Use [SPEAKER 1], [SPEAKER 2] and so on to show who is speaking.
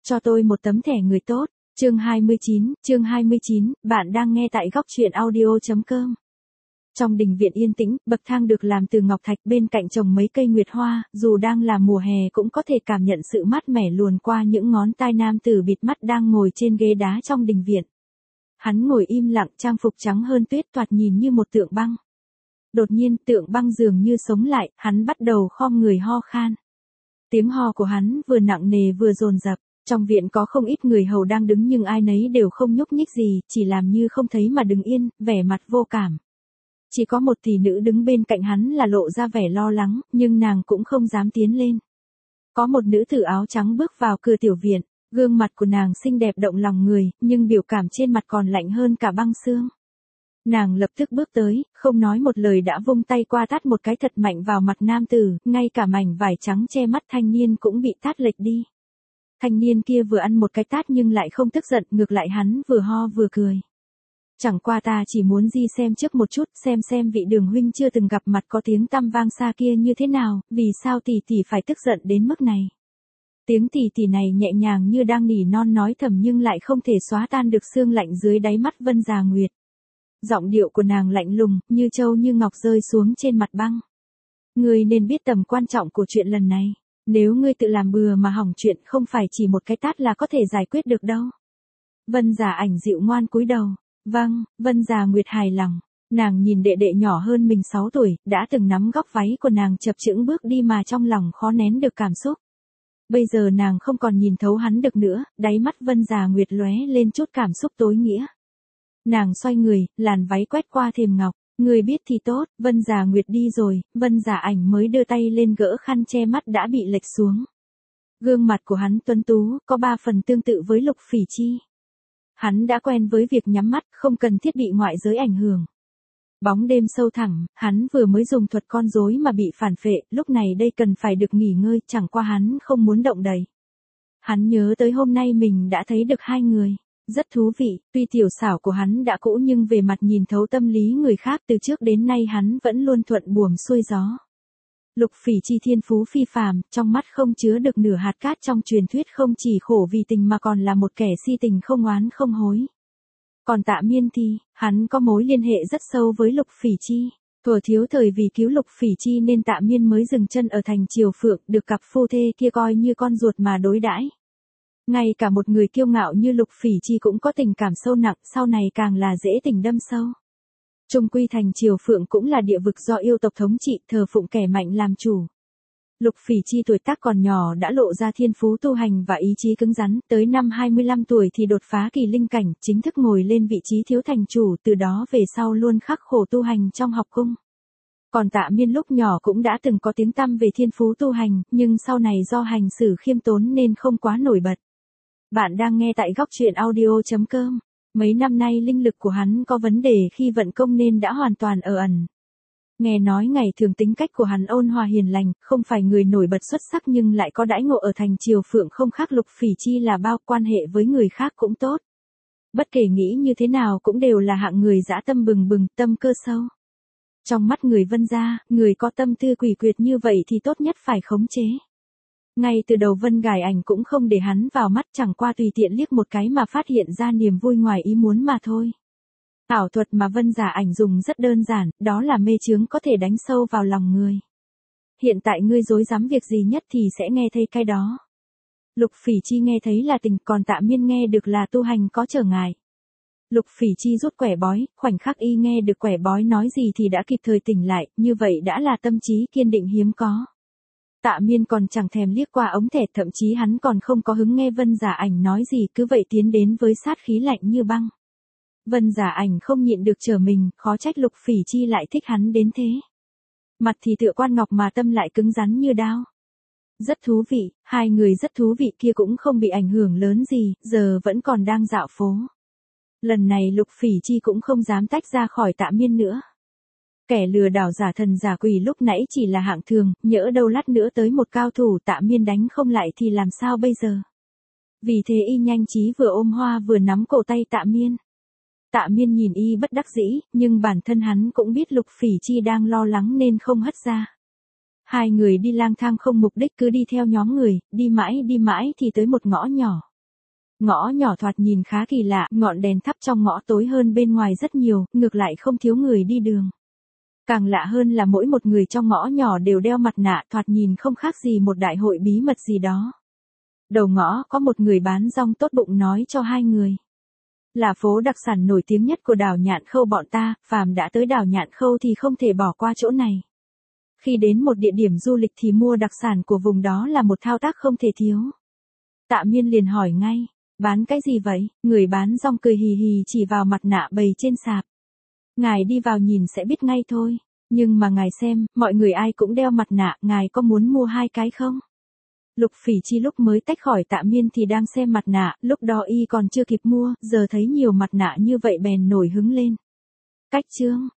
[SPEAKER 1] Cho tôi một tấm thẻ người tốt. Chương 29, bạn đang nghe tại góc truyện audio.com. Trong đình viện yên tĩnh, bậc thang được làm từ ngọc thạch, bên cạnh trồng mấy cây nguyệt hoa, dù đang là mùa hè cũng có thể cảm nhận sự mát mẻ luồn qua những ngón tay nam tử bịt mắt đang ngồi trên ghế đá trong đình viện. Hắn ngồi im lặng, trang phục trắng hơn tuyết, thoạt nhìn như một tượng băng. Đột nhiên, tượng băng dường như sống lại, hắn bắt đầu khom người ho khan. Tiếng ho của hắn vừa nặng nề vừa dồn dập. Trong viện có không ít người hầu đang đứng nhưng ai nấy đều không nhúc nhích gì, chỉ làm như không thấy mà đứng yên, vẻ mặt vô cảm. Chỉ có một tỷ nữ đứng bên cạnh hắn là lộ ra vẻ lo lắng, nhưng nàng cũng không dám tiến lên. Có một nữ tử áo trắng bước vào cửa tiểu viện, gương mặt của nàng xinh đẹp động lòng người, nhưng biểu cảm trên mặt còn lạnh hơn cả băng xương. Nàng lập tức bước tới, không nói một lời đã vung tay qua tát một cái thật mạnh vào mặt nam tử, ngay cả mảnh vải trắng che mắt thanh niên cũng bị tát lệch đi. Thanh niên kia vừa ăn một cái tát nhưng lại không tức giận, ngược lại hắn vừa ho vừa cười. Chẳng qua ta chỉ muốn đi xem trước một chút, xem vị Đường huynh chưa từng gặp mặt có tiếng tăm vang xa kia như thế nào, vì sao tỷ tỷ phải tức giận đến mức này. Tiếng tỷ tỷ này nhẹ nhàng như đang nỉ non nói thầm nhưng lại không thể xóa tan được sương lạnh dưới đáy mắt Vân Già Nguyệt. Giọng điệu của nàng lạnh lùng, như châu như ngọc rơi xuống trên mặt băng. Ngươi nên biết tầm quan trọng của chuyện lần này. Nếu ngươi tự làm bừa mà hỏng chuyện không phải chỉ một cái tát là có thể giải quyết được đâu. Vân Giả Ảnh dịu ngoan cúi đầu. Vâng, Vân Già Nguyệt hài lòng. Nàng nhìn đệ đệ nhỏ hơn mình 6 tuổi, đã từng nắm góc váy của nàng chập chững bước đi mà trong lòng khó nén được cảm xúc. Bây giờ nàng không còn nhìn thấu hắn được nữa, đáy mắt Vân Già Nguyệt lóe lên chút cảm xúc tối nghĩa. Nàng xoay người, làn váy quét qua thềm ngọc. Người biết thì tốt, Vân Già Nguyệt đi rồi, Vân Giả Ảnh mới đưa tay lên gỡ khăn che mắt đã bị lệch xuống. Gương mặt của hắn tuấn tú, có 3 phần tương tự với Lục Phỉ Chi. Hắn đã quen với việc nhắm mắt, không cần thiết bị ngoại giới ảnh hưởng. Bóng đêm sâu thẳm, hắn vừa mới dùng thuật con rối mà bị phản phệ, lúc này đây cần phải được nghỉ ngơi, chẳng qua hắn không muốn động đậy. Hắn nhớ tới hôm nay mình đã thấy được 2 người. Rất thú vị, tuy tiểu xảo của hắn đã cũ nhưng về mặt nhìn thấu tâm lý người khác từ trước đến nay hắn vẫn luôn thuận buồm xuôi gió. Lục Phỉ Chi thiên phú phi phàm, trong mắt không chứa được nửa hạt cát, trong truyền thuyết không chỉ khổ vì tình mà còn là một kẻ si tình không oán không hối. Còn Tạ Miên thì, hắn có mối liên hệ rất sâu với Lục Phỉ Chi. Thuở thiếu thời vì cứu Lục Phỉ Chi nên Tạ Miên mới dừng chân ở thành Triều Phượng, được cặp phu thê kia coi như con ruột mà đối đãi. Ngay cả một người kiêu ngạo như Lục Phỉ Chi cũng có tình cảm sâu nặng, sau này càng là dễ tình đâm sâu. Trung quy thành Triều Phượng cũng là địa vực do yêu tộc thống trị, thờ phụng kẻ mạnh làm chủ. Lục Phỉ Chi tuổi tác còn nhỏ đã lộ ra thiên phú tu hành và ý chí cứng rắn, tới năm 25 tuổi thì đột phá kỳ linh cảnh, chính thức ngồi lên vị trí thiếu thành chủ, từ đó về sau luôn khắc khổ tu hành trong học cung. Còn Tạ Miên lúc nhỏ cũng đã từng có tiếng tăm về thiên phú tu hành, nhưng sau này do hành xử khiêm tốn nên không quá nổi bật. Bạn đang nghe tại góc truyện audio.com. Mấy năm nay linh lực của hắn có vấn đề khi vận công nên đã hoàn toàn ở ẩn. Nghe nói ngày thường tính cách của hắn ôn hòa hiền lành, không phải người nổi bật xuất sắc nhưng lại có đãi ngộ ở thành Triều Phượng không khác Lục Phỉ Chi là bao, quan hệ với người khác cũng tốt. Bất kể nghĩ như thế nào cũng đều là hạng người dã tâm bừng bừng, tâm cơ sâu. Trong mắt người Vân gia, người có tâm tư quỷ quyệt như vậy thì tốt nhất phải khống chế. Ngay từ đầu Vân Gài Ảnh cũng không để hắn vào mắt, chẳng qua tùy tiện liếc một cái mà phát hiện ra niềm vui ngoài ý muốn mà thôi. Ảo thuật mà Vân Giả Ảnh dùng rất đơn giản, đó là mê chướng có thể đánh sâu vào lòng người. Hiện tại ngươi rối rắm việc gì nhất thì sẽ nghe thấy cái đó. Lục Phỉ Chi nghe thấy là tình, còn Tạ Miên nghe được là tu hành có trở ngại. Lục Phỉ Chi rút quẻ bói, khoảnh khắc y nghe được quẻ bói nói gì thì đã kịp thời tỉnh lại, như vậy đã là tâm trí kiên định hiếm có. Tạ Miên còn chẳng thèm liếc qua ống thẻ, thậm chí hắn còn không có hứng nghe Vân Giả Ảnh nói gì, cứ vậy tiến đến với sát khí lạnh như băng. Vân Giả Ảnh không nhịn được trở mình, khó trách Lục Phỉ Chi lại thích hắn đến thế. Mặt thì tựa quan ngọc mà tâm lại cứng rắn như đao. Rất thú vị, 2 người rất thú vị kia cũng không bị ảnh hưởng lớn gì, giờ vẫn còn đang dạo phố. Lần này Lục Phỉ Chi cũng không dám tách ra khỏi Tạ Miên nữa. Kẻ lừa đảo giả thần giả quỷ lúc nãy chỉ là hạng thường, nhỡ đâu lát nữa tới một cao thủ Tạ Miên đánh không lại thì làm sao bây giờ. Vì thế y nhanh trí vừa ôm hoa vừa nắm cổ tay Tạ Miên. Tạ Miên nhìn y bất đắc dĩ, nhưng bản thân hắn cũng biết Lục Phỉ Chi đang lo lắng nên không hất ra. 2 người đi lang thang không mục đích, cứ đi theo nhóm người, đi mãi thì tới một ngõ nhỏ. Ngõ nhỏ thoạt nhìn khá kỳ lạ, ngọn đèn thắp trong ngõ tối hơn bên ngoài rất nhiều, ngược lại không thiếu người đi đường. Càng lạ hơn là mỗi một người trong ngõ nhỏ đều đeo mặt nạ, thoạt nhìn không khác gì một đại hội bí mật gì đó. Đầu ngõ có một người bán rong tốt bụng nói cho hai người. Là phố đặc sản nổi tiếng nhất của đảo Nhạn Khâu bọn ta, phàm đã tới đảo Nhạn Khâu thì không thể bỏ qua chỗ này. Khi đến một địa điểm du lịch thì mua đặc sản của vùng đó là một thao tác không thể thiếu. Tạ Miên liền hỏi ngay, bán cái gì vậy? Người bán rong cười hì hì chỉ vào mặt nạ bày trên sạp. Ngài đi vào nhìn sẽ biết ngay thôi. Nhưng mà ngài xem, mọi người ai cũng đeo mặt nạ, ngài có muốn mua 2 cái không? Lục Phỉ Chi lúc mới tách khỏi Tạ Miên thì đang xem mặt nạ, lúc đó y còn chưa kịp mua, giờ thấy nhiều mặt nạ như vậy bèn nổi hứng lên. Cách chương